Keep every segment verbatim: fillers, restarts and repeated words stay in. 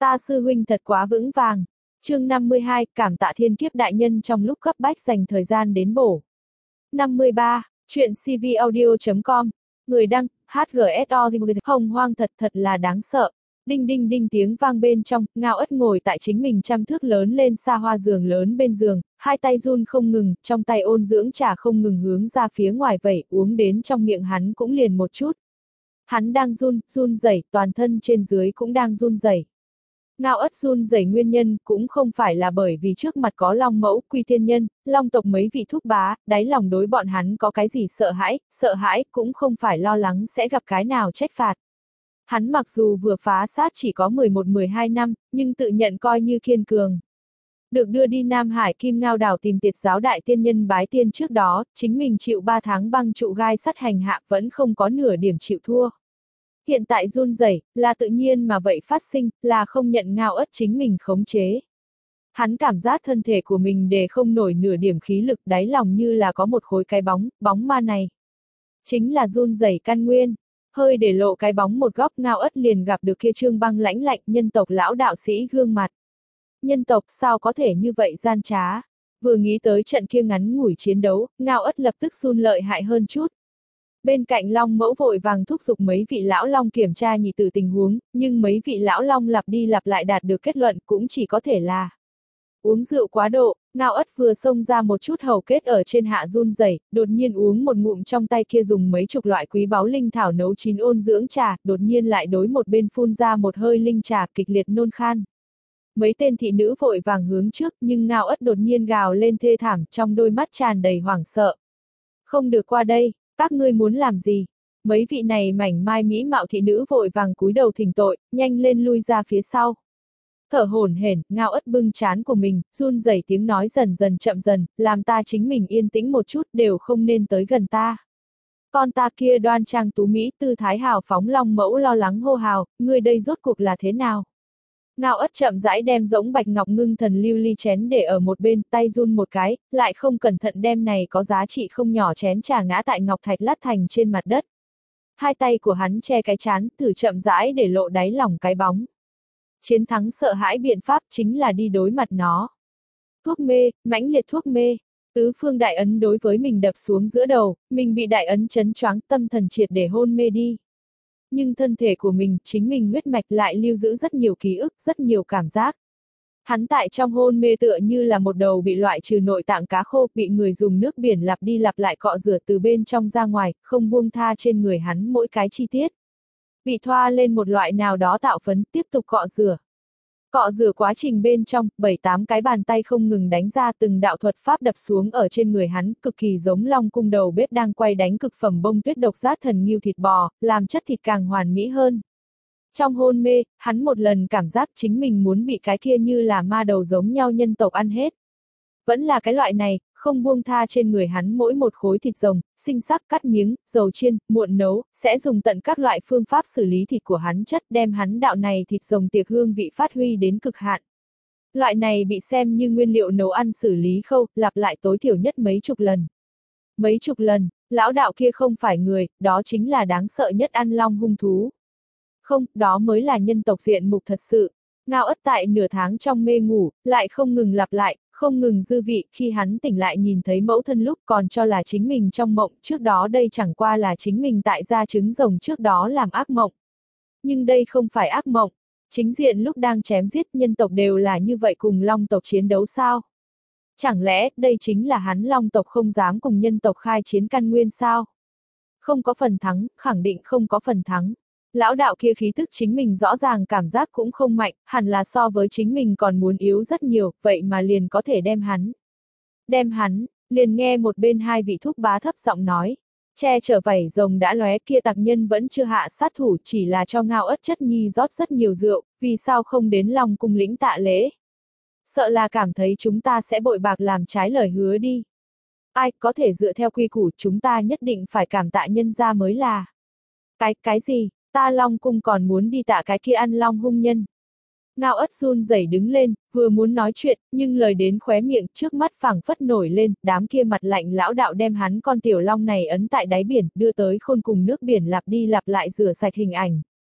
Ta sư huynh thật quá vững vàng. Chương năm mươi hai, cảm tạ thiên kiếp đại nhân trong lúc cấp bách dành thời gian đến bổ. năm mươi ba, chuyện cvaudio chấm com, người đăng, hát giê ét o, hồng hoang thật thật là đáng sợ. Đinh đinh đinh tiếng vang bên trong, Ngao Ất ngồi tại chính mình trăm thước lớn lên xa hoa giường lớn bên giường, hai tay run không ngừng, trong tay ôn dưỡng trà không ngừng hướng ra phía ngoài vẩy, uống đến trong miệng hắn cũng liền một chút. Hắn đang run, run rẩy, toàn thân trên dưới cũng đang run rẩy. Ngao Ất run rẩy nguyên nhân cũng không phải là bởi vì trước mặt có Long Mẫu, Quy Thiên Nhân, Long tộc mấy vị thúc bá, đáy lòng đối bọn hắn có cái gì sợ hãi, sợ hãi cũng không phải lo lắng sẽ gặp cái nào trách phạt. Hắn mặc dù vừa phá sát chỉ có mười một mười hai năm, nhưng tự nhận coi như kiên cường. Được đưa đi Nam Hải Kim Ngao Đảo tìm Tiệt giáo đại tiên nhân bái tiên trước đó, chính mình chịu ba tháng băng trụ gai sắt hành hạ vẫn không có nửa điểm chịu thua. Hiện tại run rẩy là tự nhiên mà vậy phát sinh, là không nhận Ngao Ất chính mình khống chế. Hắn cảm giác thân thể của mình để không nổi nửa điểm khí lực, đáy lòng như là có một khối cái bóng, bóng ma này. Chính là run rẩy căn nguyên. Hơi để lộ cái bóng một góc, Ngao Ất liền gặp được kia trương băng lãnh lạnh nhân tộc lão đạo sĩ gương mặt. Nhân tộc sao có thể như vậy gian trá? Vừa nghĩ tới trận kia ngắn ngủi chiến đấu, Ngao Ất lập tức run lợi hại hơn chút. Bên cạnh Long Mẫu vội vàng thúc giục mấy vị lão long kiểm tra nhị tử tình huống, nhưng mấy vị lão long lặp đi lặp lại đạt được kết luận cũng chỉ có thể là uống rượu quá độ. Ngao Ất vừa xông ra một chút hầu kết ở trên hạ run rẩy, đột nhiên uống một ngụm trong tay kia dùng mấy chục loại quý báu linh thảo nấu chín ôn dưỡng trà, đột nhiên lại đối một bên phun ra một hơi linh trà kịch liệt nôn khan. Mấy tên thị nữ vội vàng hướng trước, nhưng Ngao Ất đột nhiên gào lên thê thảm, trong đôi mắt tràn đầy hoảng sợ. Không được qua đây, các ngươi muốn làm gì? Mấy vị này mảnh mai mỹ mạo thị nữ vội vàng cúi đầu thỉnh tội, nhanh lên lui ra phía sau. Thở hổn hển, Ngao Ất bưng trán của mình, run rẩy tiếng nói dần dần chậm dần, làm ta chính mình yên tĩnh một chút, đều không nên tới gần ta. Con ta kia đoan trang tú mỹ, tư thái hào phóng Long Mẫu lo lắng hô hào, ngươi đây rốt cuộc là thế nào? Ngao Ất chậm rãi đem giống bạch ngọc ngưng thần lưu ly chén để ở một bên, tay run một cái, lại không cẩn thận đem này có giá trị không nhỏ chén trà ngã tại ngọc thạch lát thành trên mặt đất. Hai tay của hắn che cái trán, thử chậm rãi để lộ đáy lòng cái bóng. Chiến thắng sợ hãi biện pháp chính là đi đối mặt nó. Thuốc mê, mãnh liệt thuốc mê. Tứ phương đại ấn đối với mình đập xuống giữa đầu, mình bị đại ấn chấn choáng, tâm thần triệt để hôn mê đi. Nhưng thân thể của mình, chính mình huyết mạch lại lưu giữ rất nhiều ký ức, rất nhiều cảm giác. Hắn tại trong hôn mê tựa như là một đầu bị loại trừ nội tạng cá khô, bị người dùng nước biển lặp đi lặp lại cọ rửa từ bên trong ra ngoài, không buông tha trên người hắn mỗi cái chi tiết. Bị thoa lên một loại nào đó tạo phấn, tiếp tục cọ rửa. Cọ rửa quá trình bên trong, bảy tám cái bàn tay không ngừng đánh ra từng đạo thuật pháp đập xuống ở trên người hắn, cực kỳ giống Long cung đầu bếp đang quay đánh cực phẩm bông tuyết độc giác thần nghêu thịt bò, làm chất thịt càng hoàn mỹ hơn. Trong hôn mê, hắn một lần cảm giác chính mình muốn bị cái kia như là ma đầu giống nhau nhân tộc ăn hết. Vẫn là cái loại này, không buông tha trên người hắn mỗi một khối thịt rồng, sinh sắc cắt miếng, dầu chiên, muộn nấu, sẽ dùng tận các loại phương pháp xử lý thịt của hắn chất đem hắn đạo này thịt rồng tiệc hương vị phát huy đến cực hạn. Loại này bị xem như nguyên liệu nấu ăn xử lý khâu, lặp lại tối thiểu nhất mấy chục lần. Mấy chục lần, lão đạo kia không phải người, đó chính là đáng sợ nhất ăn long hung thú. Không, đó mới là nhân tộc diện mục thật sự. Ngao Ất tại nửa tháng trong mê ngủ, lại không ngừng lặp lại, không ngừng dư vị, khi hắn tỉnh lại nhìn thấy mẫu thân lúc còn cho là chính mình trong mộng, trước đó đây chẳng qua là chính mình tại gia trứng rồng trước đó làm ác mộng. Nhưng đây không phải ác mộng, chính diện lúc đang chém giết nhân tộc đều là như vậy cùng long tộc chiến đấu sao? Chẳng lẽ đây chính là hắn long tộc không dám cùng nhân tộc khai chiến căn nguyên sao? Không có phần thắng, khẳng định không có phần thắng. Lão đạo kia khí tức chính mình rõ ràng cảm giác cũng không mạnh, hẳn là so với chính mình còn muốn yếu rất nhiều, vậy mà liền có thể đem hắn. Đem hắn, liền nghe một bên hai vị thúc bá thấp giọng nói. Che chở vảy rồng đã lóe kia tặc nhân vẫn chưa hạ sát thủ chỉ là cho Ngao Ất chất nhi rót rất nhiều rượu, vì sao không đến Long cung lĩnh tạ lễ. Sợ là cảm thấy chúng ta sẽ bội bạc làm trái lời hứa đi. Ai có thể dựa theo quy củ chúng ta nhất định phải cảm tạ nhân gia mới là. Cái, cái gì? Ta Long cung còn muốn đi tạ cái kia ăn long hung nhân. Ngao Ất run rẩy đứng lên, vừa muốn nói chuyện, nhưng lời đến khóe miệng, trước mắt phảng phất nổi lên, đám kia mặt lạnh lão đạo đem hắn con tiểu long này ấn tại đáy biển, đưa tới khôn cùng nước biển lặp đi lặp lại rửa sạch hình ảnh.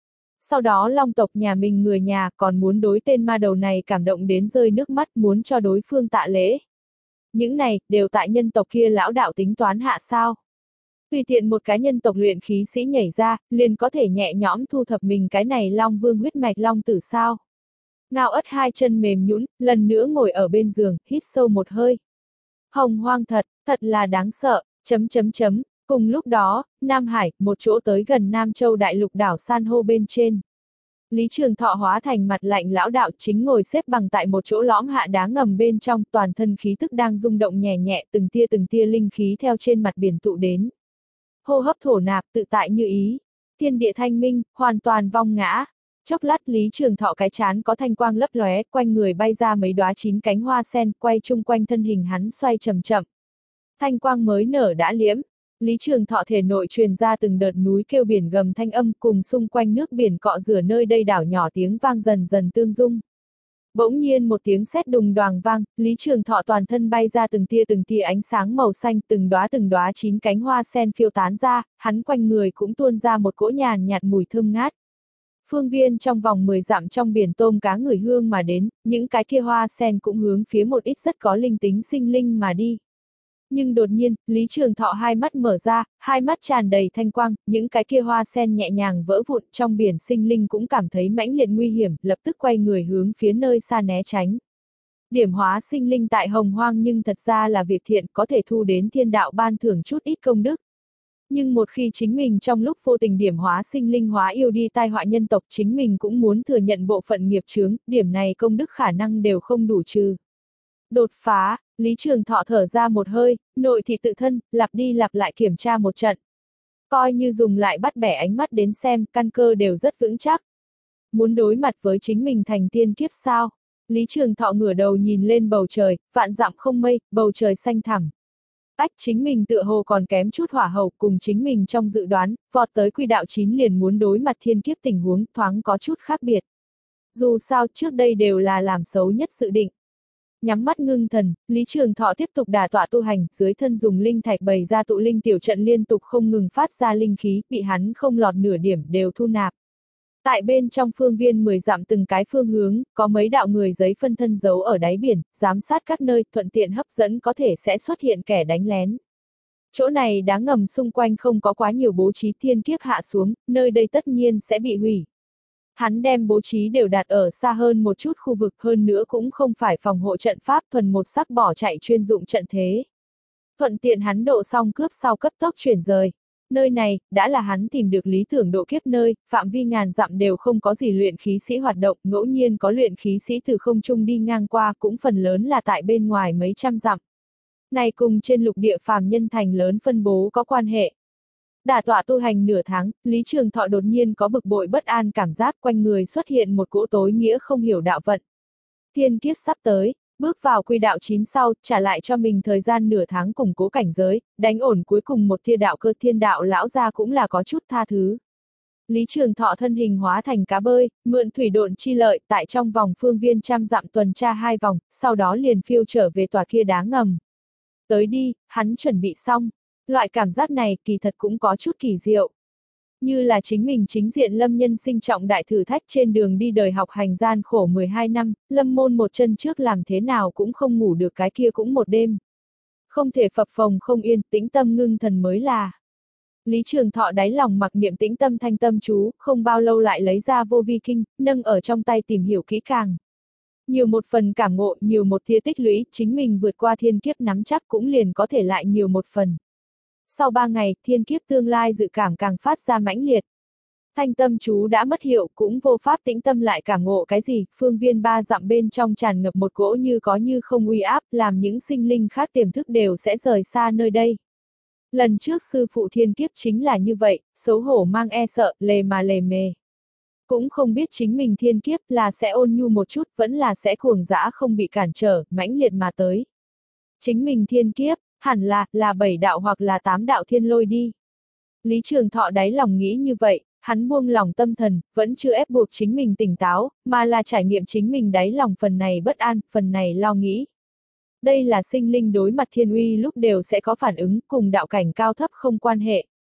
Sau đó long tộc nhà mình người nhà còn muốn đối tên ma đầu này cảm động đến rơi nước mắt, muốn cho đối phương tạ lễ. Những này, đều tại nhân tộc kia lão đạo tính toán hạ sao. Tùy tiện một cái nhân tộc luyện khí sĩ nhảy ra, liền có thể nhẹ nhõm thu thập mình cái này long vương huyết mạch long tử sao. Ngao Ất hai chân mềm nhũn, lần nữa ngồi ở bên giường, hít sâu một hơi. Hồng hoang thật, thật là đáng sợ, chấm chấm chấm. Cùng lúc đó, Nam Hải, một chỗ tới gần Nam Châu đại lục đảo san hô bên trên. Lý Trường Thọ hóa thành mặt lạnh lão đạo chính ngồi xếp bằng tại một chỗ lõm hạ đá ngầm bên trong, toàn thân khí tức đang rung động nhẹ nhẹ, từng tia từng tia linh khí theo trên mặt biển tụ đến. Hô hấp thổ nạp tự tại như ý, thiên địa thanh minh, hoàn toàn vong ngã. Chốc lát Lý Trường Thọ cái chán có thanh quang lấp lóe, quanh người bay ra mấy đóa chín cánh hoa sen, quay chung quanh thân hình hắn xoay chậm chậm. Thanh quang mới nở đã liễm, Lý Trường Thọ thể nội truyền ra từng đợt núi kêu biển gầm thanh âm, cùng xung quanh nước biển cọ rửa nơi đây đảo nhỏ tiếng vang dần dần tương dung. Bỗng nhiên một tiếng sét đùng đoàng vang, Lý Trường Thọ toàn thân bay ra từng tia từng tia ánh sáng màu xanh, từng đóa từng đóa chín cánh hoa sen phiêu tán ra, hắn quanh người cũng tuôn ra một cỗ nhàn nhạt mùi thơm ngát. Phương viên trong vòng mười dặm trong biển tôm cá ngửi hương mà đến, những cái kia hoa sen cũng hướng phía một ít rất có linh tính sinh linh mà đi. Nhưng đột nhiên, Lý Trường Thọ hai mắt mở ra, hai mắt tràn đầy thanh quang, những cái kia hoa sen nhẹ nhàng vỡ vụn, trong biển sinh linh cũng cảm thấy mãnh liệt nguy hiểm, lập tức quay người hướng phía nơi xa né tránh. Điểm hóa sinh linh tại hồng hoang nhưng thật ra là việc thiện, có thể thu đến thiên đạo ban thưởng chút ít công đức. Nhưng một khi chính mình trong lúc vô tình điểm hóa sinh linh hóa yêu đi tai họa nhân tộc, chính mình cũng muốn thừa nhận bộ phận nghiệp chướng, điểm này công đức khả năng đều không đủ trừ. Đột phá, Lý Trường Thọ thở ra một hơi, nội thị tự thân, lặp đi lặp lại kiểm tra một trận. Coi như dùng lại bắt bẻ ánh mắt đến xem, căn cơ đều rất vững chắc. Muốn đối mặt với chính mình thành tiên kiếp sao? Lý Trường Thọ ngửa đầu nhìn lên bầu trời, vạn dặm không mây, bầu trời xanh thẳm. Ách, chính mình tựa hồ còn kém chút hỏa hậu, cùng chính mình trong dự đoán, vọt tới quy đạo chín liền muốn đối mặt thiên kiếp tình huống, thoáng có chút khác biệt. Dù sao trước đây đều là làm xấu nhất dự định. Nhắm mắt ngưng thần, Lý Trường Thọ tiếp tục đả tọa tu hành, dưới thân dùng linh thạch bày ra tụ linh tiểu trận liên tục không ngừng phát ra linh khí, bị hắn không lọt nửa điểm đều thu nạp. Tại bên trong phương viên mười dặm từng cái phương hướng, có mấy đạo người giấy phân thân giấu ở đáy biển, giám sát các nơi, thuận tiện hấp dẫn có thể sẽ xuất hiện kẻ đánh lén. Chỗ này đá ngầm xung quanh không có quá nhiều bố trí thiên kiếp hạ xuống, nơi đây tất nhiên sẽ bị hủy. Hắn đem bố trí đều đặt ở xa hơn một chút khu vực, hơn nữa cũng không phải phòng hộ trận pháp thuần một sắc bỏ chạy chuyên dụng trận thế. Thuận tiện hắn độ xong cướp sau cấp tốc chuyển rời. Nơi này, đã là hắn tìm được lý tưởng độ kiếp nơi, phạm vi ngàn dặm đều không có gì luyện khí sĩ hoạt động, ngẫu nhiên có luyện khí sĩ từ không trung đi ngang qua cũng phần lớn là tại bên ngoài mấy trăm dặm. Này cùng trên lục địa phàm nhân thành lớn phân bố có quan hệ. Đả tọa tu hành nửa tháng, Lý Trường Thọ đột nhiên có bực bội bất an cảm giác, quanh người xuất hiện một cỗ tối nghĩa không hiểu đạo vận. Thiên kiếp sắp tới, bước vào quy đạo chín sau, trả lại cho mình thời gian nửa tháng củng cố cảnh giới, đánh ổn cuối cùng một tia đạo cơ, thiên đạo lão gia cũng là có chút tha thứ. Lý Trường Thọ thân hình hóa thành cá bơi, mượn thủy độn chi lợi, tại trong vòng phương viên trăm dặm tuần tra hai vòng, sau đó liền phiêu trở về tòa kia đá ngầm. Tới đi, hắn chuẩn bị xong. Loại cảm giác này kỳ thật cũng có chút kỳ diệu. Như là chính mình chính diện lâm nhân sinh trọng đại thử thách trên đường đi đời học hành gian khổ mười hai năm, lâm môn một chân trước làm thế nào cũng không ngủ được, cái kia cũng một đêm. Không thể phập phồng không yên, tĩnh tâm ngưng thần mới là. Lý Trường Thọ đáy lòng mặc niệm tĩnh tâm thanh tâm chú, không bao lâu lại lấy ra vô vi kinh, nâng ở trong tay tìm hiểu kỹ càng. Nhiều một phần cảm ngộ, nhiều một tia tích lũy, chính mình vượt qua thiên kiếp nắm chắc cũng liền có thể lại nhiều một phần. Sau ba ngày, thiên kiếp tương lai dự cảm càng phát ra mãnh liệt. Thanh tâm chú đã mất hiệu, cũng vô pháp tĩnh tâm lại cảm ngộ cái gì, phương viên ba dặm bên trong tràn ngập một cỗ như có như không uy áp, làm những sinh linh khác tiềm thức đều sẽ rời xa nơi đây. Lần trước sư phụ thiên kiếp chính là như vậy, xấu hổ mang e sợ, lề mà lề mề. Cũng không biết chính mình thiên kiếp là sẽ ôn nhu một chút, vẫn là sẽ cuồng dã không bị cản trở, mãnh liệt mà tới. Chính mình thiên kiếp, hẳn là, là bảy đạo hoặc là tám đạo thiên lôi đi. Lý Trường Thọ đáy lòng nghĩ như vậy, hắn buông lòng tâm thần, vẫn chưa ép buộc chính mình tỉnh táo, mà là trải nghiệm chính mình đáy lòng phần này bất an, phần này lo nghĩ. Đây là sinh linh đối mặt thiên uy lúc đều sẽ có phản ứng, cùng đạo cảnh cao thấp không quan hệ.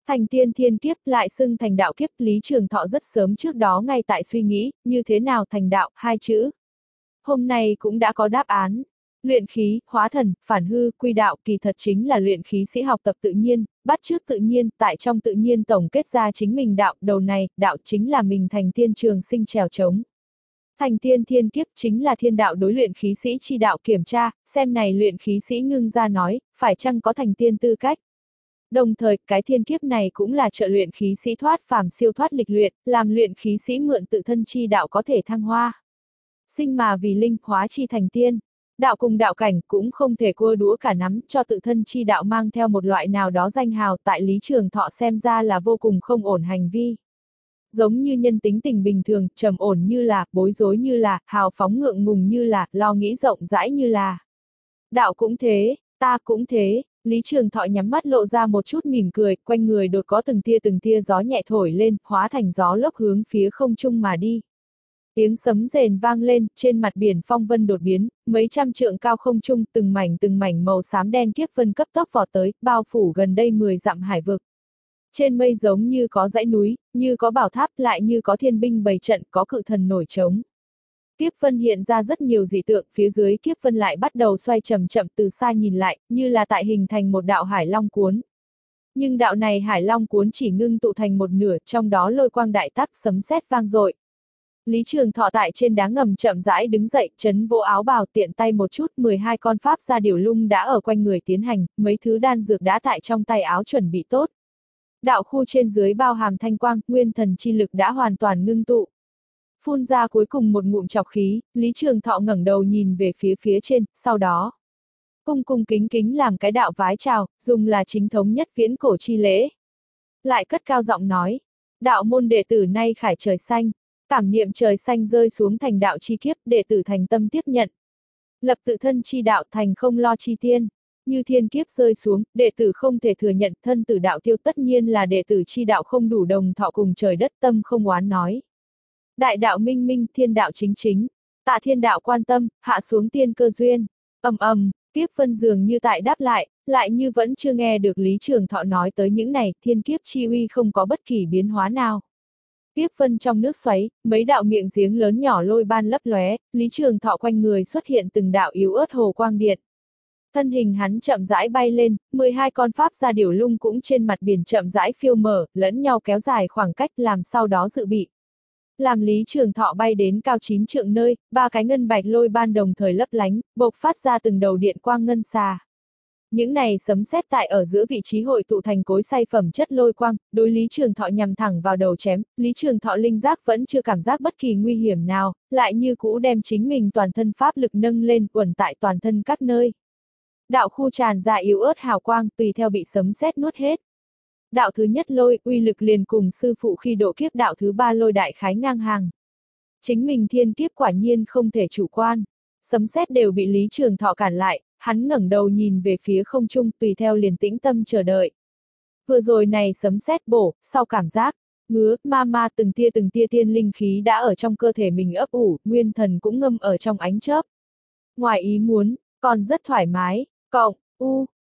Thành tiên thiên kiếp lại xưng thành đạo kiếp, Lý Trường Thọ rất sớm trước đó ngay tại suy nghĩ, như thế nào thành đạo, hai chữ. Hôm nay cũng đã có đáp án. Luyện khí, hóa thần, phản hư, quy đạo kỳ thật chính là luyện khí sĩ học tập tự nhiên, bắt chước tự nhiên, tại trong tự nhiên tổng kết ra chính mình đạo, đầu này, đạo chính là mình thành tiên trường sinh trèo trống. Thành tiên thiên kiếp chính là thiên đạo đối luyện khí sĩ chi đạo kiểm tra, xem này luyện khí sĩ ngưng ra nói, phải chăng có thành tiên tư cách. Đồng thời, cái thiên kiếp này cũng là trợ luyện khí sĩ thoát phàm siêu thoát lịch luyện, làm luyện khí sĩ mượn tự thân chi đạo có thể thăng hoa. Sinh mà vì linh, hóa chi thành tiên. Đạo cùng đạo cảnh cũng không thể cua đũa cả nắm, cho tự thân chi đạo mang theo một loại nào đó danh hào, tại Lý Trường Thọ xem ra là vô cùng không ổn hành vi. Giống như nhân tính tình bình thường, trầm ổn như là, bối rối như là, hào phóng ngượng ngùng như là, lo nghĩ rộng rãi như là. Đạo cũng thế, ta cũng thế. Lý Trường Thọ nhắm mắt lộ ra một chút mỉm cười, quanh người đột có từng tia từng tia gió nhẹ thổi lên, hóa thành gió lốc hướng phía không trung mà đi. Tiếng sấm rền vang lên, trên mặt biển phong vân đột biến, mấy trăm trượng cao không trung, từng mảnh từng mảnh màu xám đen kiếp vân cấp tốc vọt tới, bao phủ gần đây mười dặm hải vực. Trên mây giống như có dãy núi, như có bảo tháp, lại như có thiên binh bày trận, có cự thần nổi trống. Kiếp vân hiện ra rất nhiều dị tượng, phía dưới kiếp vân lại bắt đầu xoay chậm chậm, từ xa nhìn lại, như là tại hình thành một đạo hải long cuốn. Nhưng đạo này hải long cuốn chỉ ngưng tụ thành một nửa, trong đó lôi quang đại tắc, sấm sét vang dội. Lý Trường Thọ tại trên đá ngầm chậm rãi đứng dậy, chấn vỗ áo bào, tiện tay một chút, mười hai con pháp gia điểu lung đã ở quanh người tiến hành, mấy thứ đan dược đã tại trong tay áo chuẩn bị tốt. Đạo khu trên dưới bao hàm thanh quang, nguyên thần chi lực đã hoàn toàn ngưng tụ. Phun ra cuối cùng một ngụm trọc khí, Lý Trường Thọ ngẩng đầu nhìn về phía phía trên, sau đó cung cung kính kính làm cái đạo vái chào, dùng là chính thống nhất viễn cổ chi lễ. Lại cất cao giọng nói, đạo môn đệ tử nay khải trời xanh, cảm niệm trời xanh rơi xuống thành đạo chi kiếp, đệ tử thành tâm tiếp nhận. Lập tự thân chi đạo thành không lo chi tiên. Như thiên kiếp rơi xuống, đệ tử không thể thừa nhận, thân tử đạo tiêu, tất nhiên là đệ tử chi đạo không đủ đồng thọ cùng trời đất, tâm không oán nói. Đại đạo minh minh, thiên đạo chính chính, tạ thiên đạo quan tâm, hạ xuống tiên cơ duyên. Ầm ầm, kiếp vân dường như tại đáp lại, lại như vẫn chưa nghe được Lý Trường Thọ nói tới những này, thiên kiếp chi uy không có bất kỳ biến hóa nào. Kiếp vân trong nước xoáy, mấy đạo miệng giếng lớn nhỏ lôi ban lấp lóe, Lý Trường Thọ quanh người xuất hiện từng đạo yếu ớt hồ quang điện. Thân hình hắn chậm rãi bay lên, mười hai con pháp gia điểu lung cũng trên mặt biển chậm rãi phiêu mở, lẫn nhau kéo dài khoảng cách, làm sau đó dự bị. Làm Lý Trường Thọ bay đến cao chín trượng nơi, ba cái ngân bạch lôi ban đồng thời lấp lánh, bộc phát ra từng đầu điện quang ngân xà. Những này sấm sét tại ở giữa vị trí hội tụ thành cối xay phẩm chất lôi quang, đối Lý Trường Thọ nhằm thẳng vào đầu chém, Lý Trường Thọ linh giác vẫn chưa cảm giác bất kỳ nguy hiểm nào, lại như cũ đem chính mình toàn thân pháp lực nâng lên, uẩn tại toàn thân các nơi. Đạo khu tràn ra yếu ớt hào quang, tùy theo bị sấm sét nuốt hết. Đạo thứ nhất lôi, uy lực liền cùng sư phụ khi độ kiếp đạo thứ ba lôi đại khái ngang hàng. Chính mình thiên kiếp quả nhiên không thể chủ quan. Sấm sét đều bị Lý Trường Thọ cản lại, hắn ngẩng đầu nhìn về phía không trung, tùy theo liền tĩnh tâm chờ đợi. Vừa rồi này sấm sét bổ, sau cảm giác ngứa, ma ma từng tia từng tia tiên linh khí đã ở trong cơ thể mình ấp ủ, nguyên thần cũng ngâm ở trong ánh chớp. Ngoài ý muốn, còn rất thoải mái, cộng, u,